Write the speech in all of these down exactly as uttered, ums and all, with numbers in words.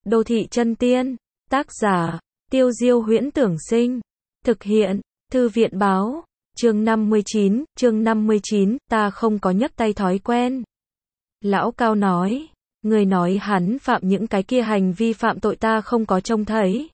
Đô thị chân tiên, tác giả, Tiêu Diêu Huyễn Tưởng Sinh, thực hiện, Thư viện Báo, chương năm mươi chín, chương năm mươi chín, ta không có nhấc tay thói quen. Lão Cao nói, người nói hắn phạm những cái kia hành vi phạm tội ta không có trông thấy.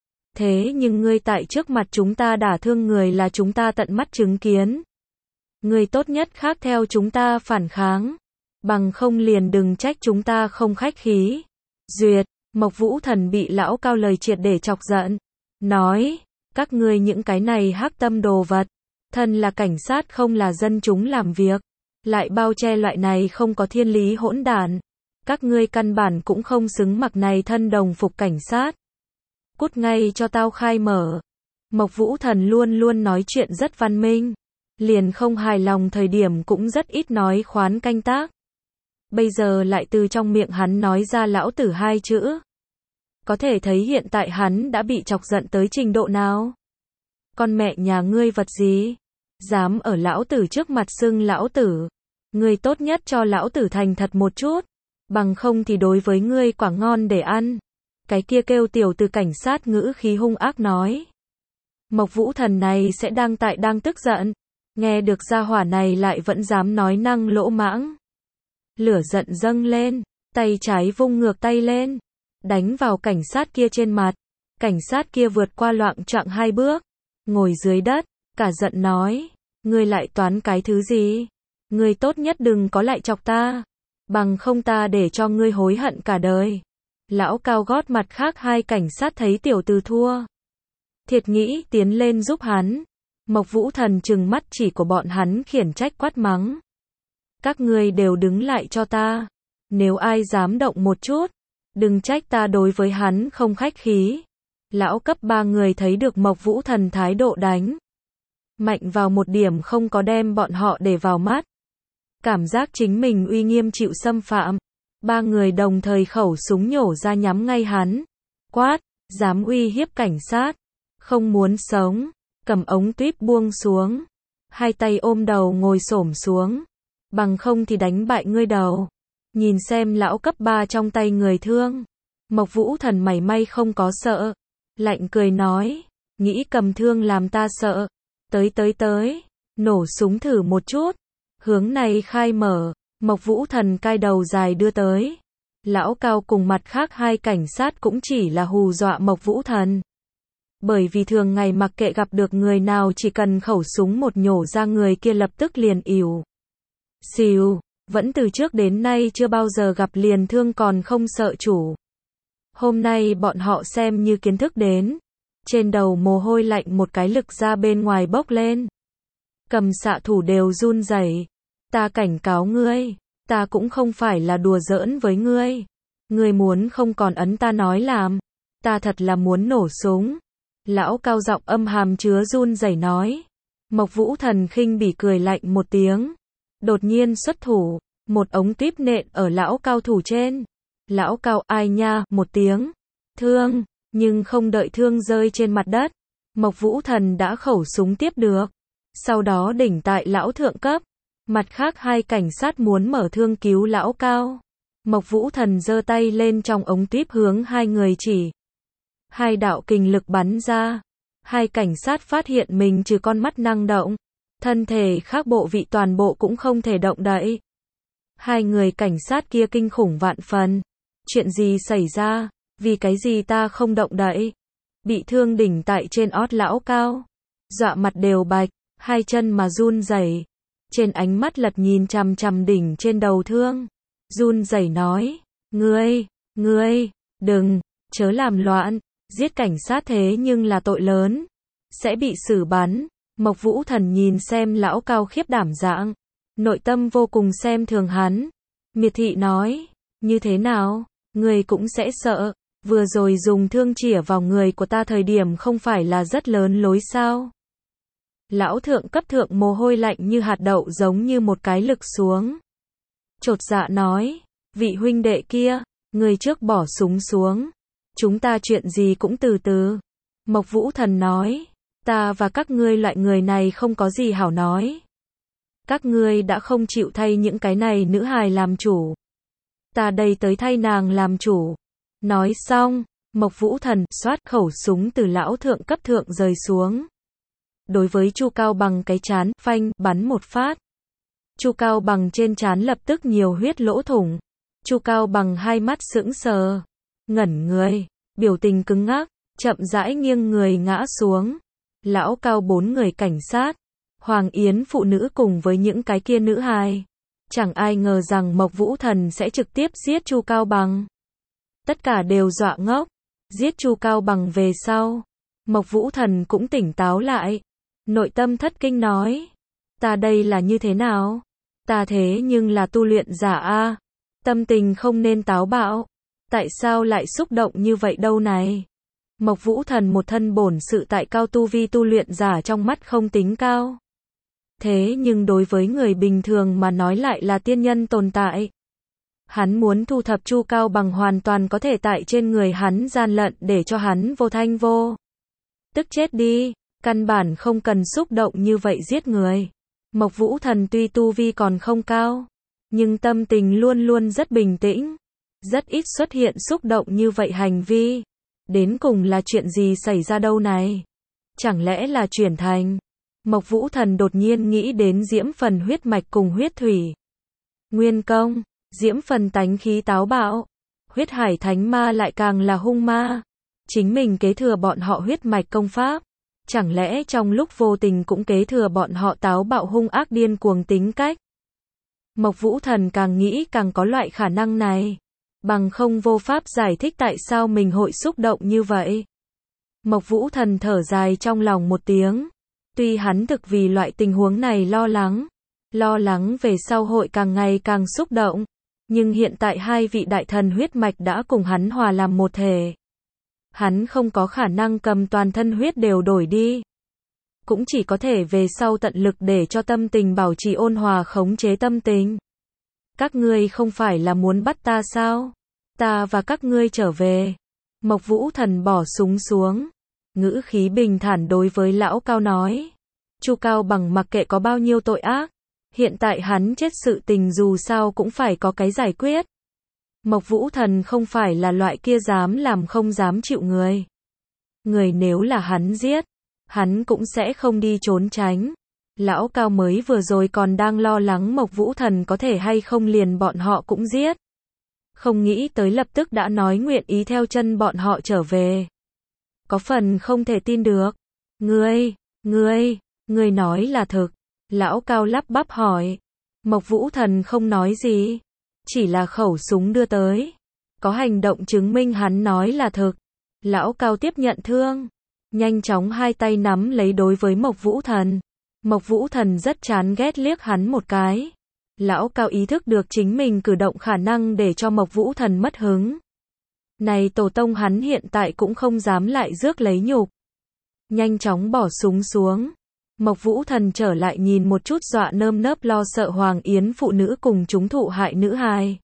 Thế nhưng ngươi tại trước mặt chúng ta đả thương người là chúng ta tận mắt chứng kiến. Ngươi tốt nhất khác theo chúng ta phản kháng, bằng không liền đừng trách chúng ta không khách khí. Duyệt, Mộc Vũ Thần bị Lão Cao lời triệt để chọc giận, nói, các ngươi những cái này hắc tâm đồ vật, thân là cảnh sát không là dân chúng làm việc, lại bao che loại này không có thiên lý hỗn đản, các ngươi căn bản cũng không xứng mặc này thân đồng phục cảnh sát. Cút ngay cho tao khai mở. Mộc Vũ Thần luôn luôn nói chuyện rất văn minh, liền không hài lòng thời điểm cũng rất ít nói khoán canh tác. Bây giờ lại từ trong miệng hắn nói ra lão tử hai chữ. Có thể thấy hiện tại hắn đã bị chọc giận tới trình độ nào. Con mẹ nhà ngươi vật gì? Dám ở lão tử trước mặt xưng lão tử. Ngươi tốt nhất cho lão tử thành thật một chút. Bằng không thì đối với ngươi quả ngon để ăn. Cái kia kêu tiểu từ cảnh sát ngữ khí hung ác nói. Mộc Vũ Thần này sẽ đang tại đang tức giận. Nghe được gia hỏa này lại vẫn dám nói năng lỗ mãng. Lửa giận dâng lên, tay trái vung ngược tay lên, đánh vào cảnh sát kia trên mặt. Cảnh sát kia vượt qua loạng choạng hai bước, ngồi dưới đất, cả giận nói, ngươi lại toán cái thứ gì? Ngươi tốt nhất đừng có lại chọc ta, bằng không ta để cho ngươi hối hận cả đời. Lão Cao gót mặt khác hai cảnh sát thấy tiểu tử thua, thiệt nghĩ tiến lên giúp hắn. Mộc Vũ Thần trừng mắt chỉ của bọn hắn khiển trách quát mắng. Các ngươi đều đứng lại cho ta. Nếu ai dám động một chút, đừng trách ta đối với hắn không khách khí. Lão cấp ba người thấy được Mộc Vũ Thần thái độ đánh mạnh vào một điểm không có đem bọn họ để vào mắt. Cảm giác chính mình uy nghiêm chịu xâm phạm. Ba người đồng thời khẩu súng nhổ ra nhắm ngay hắn. Quát, dám uy hiếp cảnh sát. Không muốn sống. Cầm ống tuyếp buông xuống. Hai tay ôm đầu ngồi xổm xuống. Bằng không thì đánh bại ngươi đầu. Nhìn xem lão cấp ba trong tay người thương. Mộc Vũ Thần mảy may không có sợ. Lạnh cười nói. Nghĩ cầm thương làm ta sợ. Tới tới tới. Nổ súng thử một chút. Hướng này khai mở. Mộc Vũ Thần cai đầu dài đưa tới. Lão Cao cùng mặt khác hai cảnh sát cũng chỉ là hù dọa Mộc Vũ Thần. Bởi vì thường ngày mặc kệ gặp được người nào chỉ cần khẩu súng một nhổ ra người kia lập tức liền ỉu xìu, vẫn từ trước đến nay chưa bao giờ gặp liền thương còn không sợ chủ. Hôm nay bọn họ xem như kiến thức đến. Trên đầu mồ hôi lạnh một cái lực ra bên ngoài bốc lên. Cầm xạ thủ đều run rẩy. Ta cảnh cáo ngươi, ta cũng không phải là đùa giỡn với ngươi. Ngươi muốn không còn ấn ta nói làm. Ta thật là muốn nổ súng. Lão Cao giọng âm hàm chứa run rẩy nói. Mộc Vũ Thần khinh bỉ cười lạnh một tiếng. Đột nhiên xuất thủ, một ống tuyếp nện ở lão Cao thủ trên. Lão Cao ai nha, một tiếng. Thương, nhưng không đợi thương rơi trên mặt đất. Mộc Vũ Thần đã khẩu súng tiếp được. Sau đó đỉnh tại lão thượng cấp. Mặt khác hai cảnh sát muốn mở thương cứu lão Cao. Mộc Vũ Thần giơ tay lên trong ống tuyếp hướng hai người chỉ. Hai đạo kình lực bắn ra. Hai cảnh sát phát hiện mình trừ con mắt năng động. Thân thể khác bộ vị toàn bộ cũng không thể động đậy. Hai người cảnh sát kia kinh khủng vạn phần. Chuyện gì xảy ra? Vì cái gì ta không động đậy? Bị thương đỉnh tại trên ót lão Cao. Dọa mặt đều bạch, hai chân mà run rẩy. Trên ánh mắt lật nhìn chằm chằm đỉnh trên đầu thương. Run rẩy nói, ngươi, ngươi, đừng, chớ làm loạn. Giết cảnh sát thế nhưng là tội lớn. Sẽ bị xử bắn. Mộc Vũ Thần nhìn xem lão Cao khiếp đảm dạng. Nội tâm vô cùng xem thường hắn. Miệt thị nói. Như thế nào? Người cũng sẽ sợ. Vừa rồi dùng thương chĩa vào người của ta thời điểm không phải là rất lớn lối sao? Lão thượng cấp thượng mồ hôi lạnh như hạt đậu giống như một cái lực xuống. Chột dạ nói. Vị huynh đệ kia. Người trước bỏ súng xuống. Chúng ta chuyện gì cũng từ từ. Mộc Vũ Thần nói. Ta và các ngươi loại người này không có gì hảo nói. Các ngươi đã không chịu thay những cái này nữ hài làm chủ. Ta đây tới thay nàng làm chủ. Nói xong, Mộc Vũ Thần xoát khẩu súng từ lão thượng cấp thượng rời xuống. Đối với Chu Cao Bằng cái trán, phanh, bắn một phát. Chu Cao Bằng trên trán lập tức nhiều huyết lỗ thủng. Chu Cao Bằng hai mắt sững sờ, ngẩn người, biểu tình cứng ngắc, chậm rãi nghiêng người ngã xuống. Lão Cao bốn người cảnh sát, Hoàng Yến phụ nữ cùng với những cái kia nữ hài. Chẳng ai ngờ rằng Mộc Vũ Thần sẽ trực tiếp giết Chu Cao Bằng. Tất cả đều dọa ngốc. Giết Chu Cao Bằng về sau, Mộc Vũ Thần cũng tỉnh táo lại. Nội tâm thất kinh nói, ta đây là như thế nào? Ta thế nhưng là tu luyện giả a, tâm tình không nên táo bạo. Tại sao lại xúc động như vậy đâu này? Mộc Vũ Thần một thân bổn sự tại cao tu vi tu luyện giả trong mắt không tính cao. Thế nhưng đối với người bình thường mà nói lại là tiên nhân tồn tại. Hắn muốn thu thập Chu Cao Bằng hoàn toàn có thể tại trên người hắn gian lận để cho hắn vô thanh vô tức chết đi, căn bản không cần xúc động như vậy giết người. Mộc Vũ Thần tuy tu vi còn không cao, nhưng tâm tình luôn luôn rất bình tĩnh, rất ít xuất hiện xúc động như vậy hành vi. Đến cùng là chuyện gì xảy ra đâu này? Chẳng lẽ là chuyển thành? Mộc Vũ Thần đột nhiên nghĩ đến Diễm Phần huyết mạch cùng huyết thủy nguyên công. Diễm Phần tánh khí táo bạo, huyết hải thánh ma lại càng là hung ma. Chính mình kế thừa bọn họ huyết mạch công pháp, chẳng lẽ trong lúc vô tình cũng kế thừa bọn họ táo bạo hung ác điên cuồng tính cách? Mộc Vũ Thần càng nghĩ càng có loại khả năng này, bằng không vô pháp giải thích tại sao mình hội xúc động như vậy. Mộc Vũ Thần thở dài trong lòng một tiếng, tuy hắn thực vì loại tình huống này lo lắng, lo lắng về sau hội càng ngày càng xúc động. Nhưng hiện tại hai vị đại thần huyết mạch đã cùng hắn hòa làm một thể. Hắn không có khả năng cầm toàn thân huyết đều đổi đi. Cũng chỉ có thể về sau tận lực để cho tâm tình bảo trì ôn hòa khống chế tâm tình. Các ngươi không phải là muốn bắt ta sao? Ta và các ngươi trở về. Mộc Vũ Thần bỏ súng xuống. Ngữ khí bình thản đối với lão Cao nói. Chu Cao Bằng mặc kệ có bao nhiêu tội ác. Hiện tại hắn chết sự tình dù sao cũng phải có cái giải quyết. Mộc Vũ Thần không phải là loại kia dám làm không dám chịu người. Người nếu là hắn giết, hắn cũng sẽ không đi trốn tránh. Lão Cao mới vừa rồi còn đang lo lắng Mộc Vũ Thần có thể hay không liền bọn họ cũng giết. Không nghĩ tới lập tức đã nói nguyện ý theo chân bọn họ trở về. Có phần không thể tin được. Ngươi, ngươi, ngươi nói là thực. Lão Cao lắp bắp hỏi. Mộc Vũ Thần không nói gì, chỉ là khẩu súng đưa tới. Có hành động chứng minh hắn nói là thực. Lão Cao tiếp nhận thương, nhanh chóng hai tay nắm lấy đối với Mộc Vũ Thần. Mộc Vũ Thần rất chán ghét liếc hắn một cái. Lão Cao ý thức được chính mình cử động khả năng để cho Mộc Vũ Thần mất hứng. Này tổ tông hắn hiện tại cũng không dám lại rước lấy nhục. Nhanh chóng bỏ súng xuống. Mộc Vũ Thần trở lại nhìn một chút dọa nơm nớp lo sợ Hoàng Yến phụ nữ cùng chúng thụ hại nữ hài.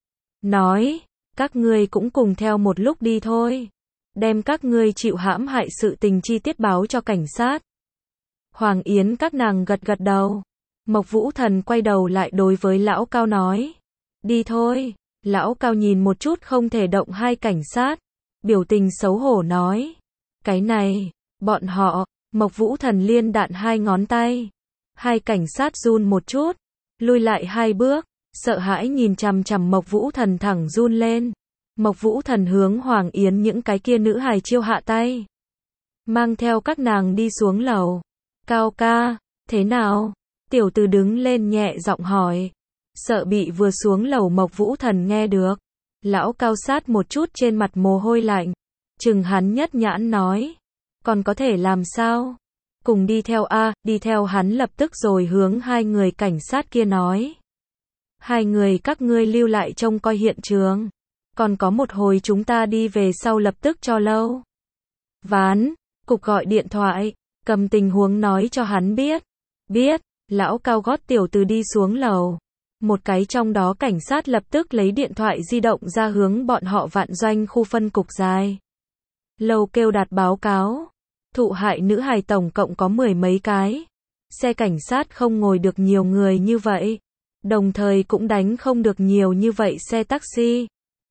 Nói, các ngươi cũng cùng theo một lúc đi thôi. Đem các ngươi chịu hãm hại sự tình chi tiết báo cho cảnh sát. Hoàng Yến các nàng gật gật đầu. Mộc Vũ Thần quay đầu lại đối với Lão Cao nói. Đi thôi. Lão Cao nhìn một chút không thể động hai cảnh sát. Biểu tình xấu hổ nói. Cái này, bọn họ. Mộc Vũ Thần liên đạn hai ngón tay. Hai cảnh sát run một chút, lùi lại hai bước, sợ hãi nhìn chằm chằm Mộc Vũ Thần thẳng run lên. Mộc Vũ Thần hướng Hoàng Yến những cái kia nữ hài chiêu hạ tay. Mang theo các nàng đi xuống lầu. Cao ca, thế nào? Tiểu Từ đứng lên nhẹ giọng hỏi. Sợ bị vừa xuống lầu Mộc Vũ Thần nghe được. Lão Cao sát một chút trên mặt mồ hôi lạnh. Chừng hắn nhất nhãn nói. Còn có thể làm sao? Cùng đi theo a, đi theo hắn lập tức rồi hướng hai người cảnh sát kia nói. Hai người các ngươi lưu lại trông coi hiện trường. Còn có một hồi chúng ta đi về sau lập tức cho lâu. Ván, cục gọi điện thoại, cầm tình huống nói cho hắn biết. Biết, Lão Cao gót Tiểu Từ đi xuống lầu. Một cái trong đó cảnh sát lập tức lấy điện thoại di động ra hướng bọn họ Vạn Doanh khu phân cục dài. Lầu kêu đạt báo cáo. Thụ hại nữ hài tổng cộng có mười mấy cái. Xe cảnh sát không ngồi được nhiều người như vậy. Đồng thời cũng đánh không được nhiều như vậy xe taxi.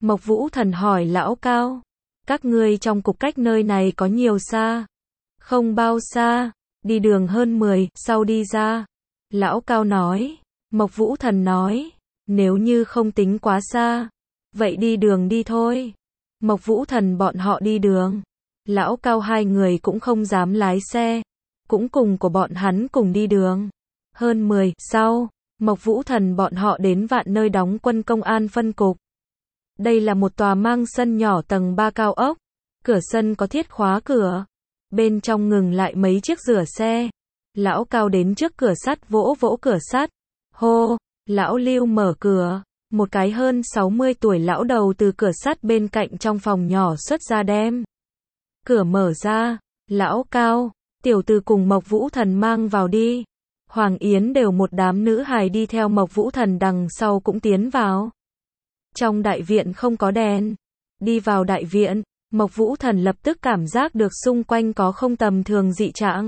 Mộc Vũ Thần hỏi Lão Cao. Các ngươi trong cục cách nơi này có nhiều xa? Không bao xa, đi đường hơn mười, sau đi ra. Lão Cao nói. Mộc Vũ Thần nói. Nếu như không tính quá xa, vậy đi đường đi thôi. Mộc Vũ Thần bọn họ đi đường. Lão Cao hai người cũng không dám lái xe, cũng cùng của bọn hắn cùng đi đường. Hơn mười, sau, Mộc Vũ Thần bọn họ đến vạn nơi đóng quân công an phân cục. Đây là một tòa mang sân nhỏ tầng ba cao ốc. Cửa sân có thiết khóa cửa. Bên trong ngừng lại mấy chiếc rửa xe. Lão Cao đến trước cửa sắt vỗ vỗ cửa sắt. Hô, Lão Lưu mở cửa. Một cái hơn sáu mươi tuổi lão đầu từ cửa sắt bên cạnh trong phòng nhỏ xuất ra đem. Cửa mở ra. Lão Cao, tiểu tử cùng Mộc Vũ Thần mang vào đi. Hoàng Yến đều một đám nữ hài đi theo Mộc Vũ Thần đằng sau cũng tiến vào. Trong đại viện không có đèn. Đi vào đại viện, Mộc Vũ Thần lập tức cảm giác được xung quanh có không tầm thường dị trạng.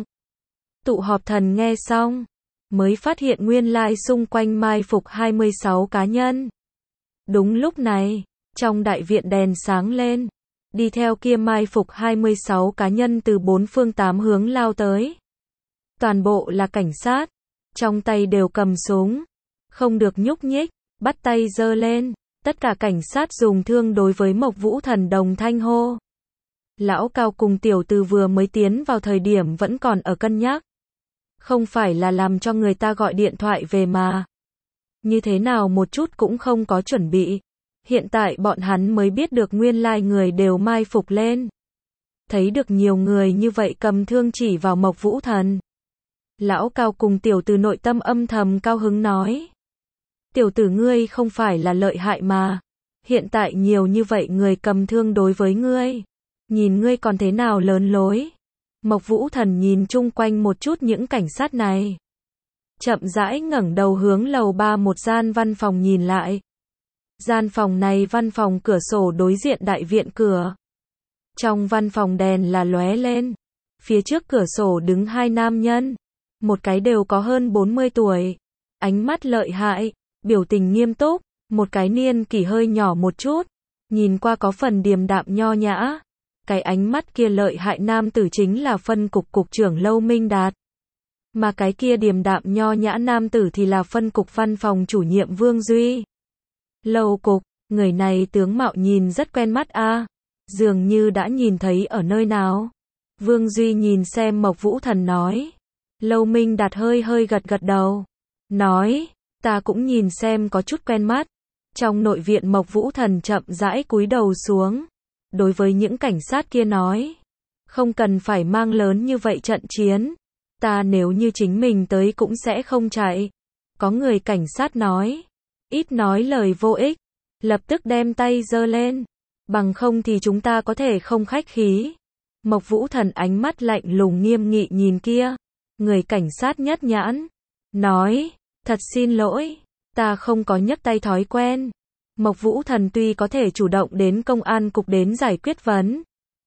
Tụ họp thần nghe xong, mới phát hiện nguyên lai xung quanh mai phục hai mươi sáu cá nhân. Đúng lúc này, trong đại viện đèn sáng lên. Đi theo kia mai phục hai mươi sáu cá nhân từ bốn phương tám hướng lao tới. Toàn bộ là cảnh sát, trong tay đều cầm súng, không được nhúc nhích, bắt tay giơ lên. Tất cả cảnh sát dùng thương đối với Mộc Vũ Thần đồng thanh hô. Lão Cao cùng tiểu tử vừa mới tiến vào thời điểm vẫn còn ở cân nhắc. Không phải là làm cho người ta gọi điện thoại về mà. Như thế nào một chút cũng không có chuẩn bị. Hiện tại bọn hắn mới biết được nguyên lai người đều mai phục lên. Thấy được nhiều người như vậy cầm thương chỉ vào Mộc Vũ Thần. Lão Cao cùng tiểu tử nội tâm âm thầm cao hứng nói. Tiểu tử ngươi không phải là lợi hại mà. Hiện tại nhiều như vậy người cầm thương đối với ngươi. Nhìn ngươi còn thế nào lớn lối. Mộc Vũ Thần nhìn chung quanh một chút những cảnh sát này. Chậm rãi ngẩng đầu hướng lầu ba một gian văn phòng nhìn lại. Gian phòng này văn phòng cửa sổ đối diện đại viện cửa. Trong văn phòng đèn là lóe lên. Phía trước cửa sổ đứng hai nam nhân. Một cái đều có hơn bốn mươi tuổi. Ánh mắt lợi hại. Biểu tình nghiêm túc, một cái niên kỷ hơi nhỏ một chút, nhìn qua có phần điềm đạm nho nhã. Cái ánh mắt kia lợi hại nam tử chính là phân cục cục trưởng Lâu Minh Đạt. Mà cái kia điềm đạm nho nhã nam tử thì là phân cục văn phòng chủ nhiệm Vương Duy. Lâu cục, người này tướng mạo nhìn rất quen mắt a, à, dường như đã nhìn thấy ở nơi nào. Vương Duy nhìn xem Mộc Vũ Thần nói. Lâu Minh Đạt hơi hơi gật gật đầu, nói. Ta cũng nhìn xem có chút quen mắt. Trong nội viện Mộc Vũ Thần chậm rãi cúi đầu xuống. Đối với những cảnh sát kia nói. Không cần phải mang lớn như vậy trận chiến. Ta nếu như chính mình tới cũng sẽ không chạy. Có người cảnh sát nói. Ít nói lời vô ích. Lập tức đem tay giơ lên. Bằng không thì chúng ta có thể không khách khí. Mộc Vũ Thần ánh mắt lạnh lùng nghiêm nghị nhìn kia. Người cảnh sát nhất nhãn. Nói. Thật xin lỗi, ta không có nhấc tay thói quen. Mộc Vũ Thần tuy có thể chủ động đến công an cục đến giải quyết vấn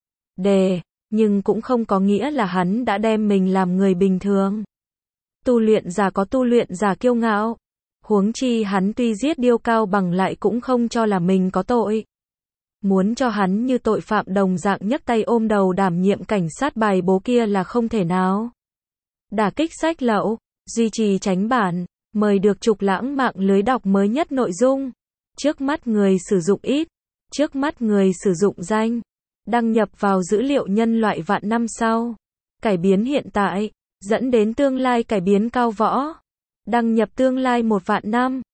đề, nhưng cũng không có nghĩa là hắn đã đem mình làm người bình thường. Tu luyện giả có tu luyện giả kiêu ngạo. Huống chi hắn tuy giết Điêu Cao Bằng lại cũng không cho là mình có tội. Muốn cho hắn như tội phạm đồng dạng nhấc tay ôm đầu đảm nhiệm cảnh sát bài bố kia là không thể nào. Đả kích sách lậu, duy trì tránh bản. Mời được Trục Lãng mạng lưới đọc mới nhất nội dung. Trước mắt người sử dụng ít. Trước mắt người sử dụng danh. Đăng nhập vào dữ liệu nhân loại vạn năm sau. Cải biến hiện tại. Dẫn đến tương lai cải biến cao võ. Đăng nhập tương lai một vạn năm.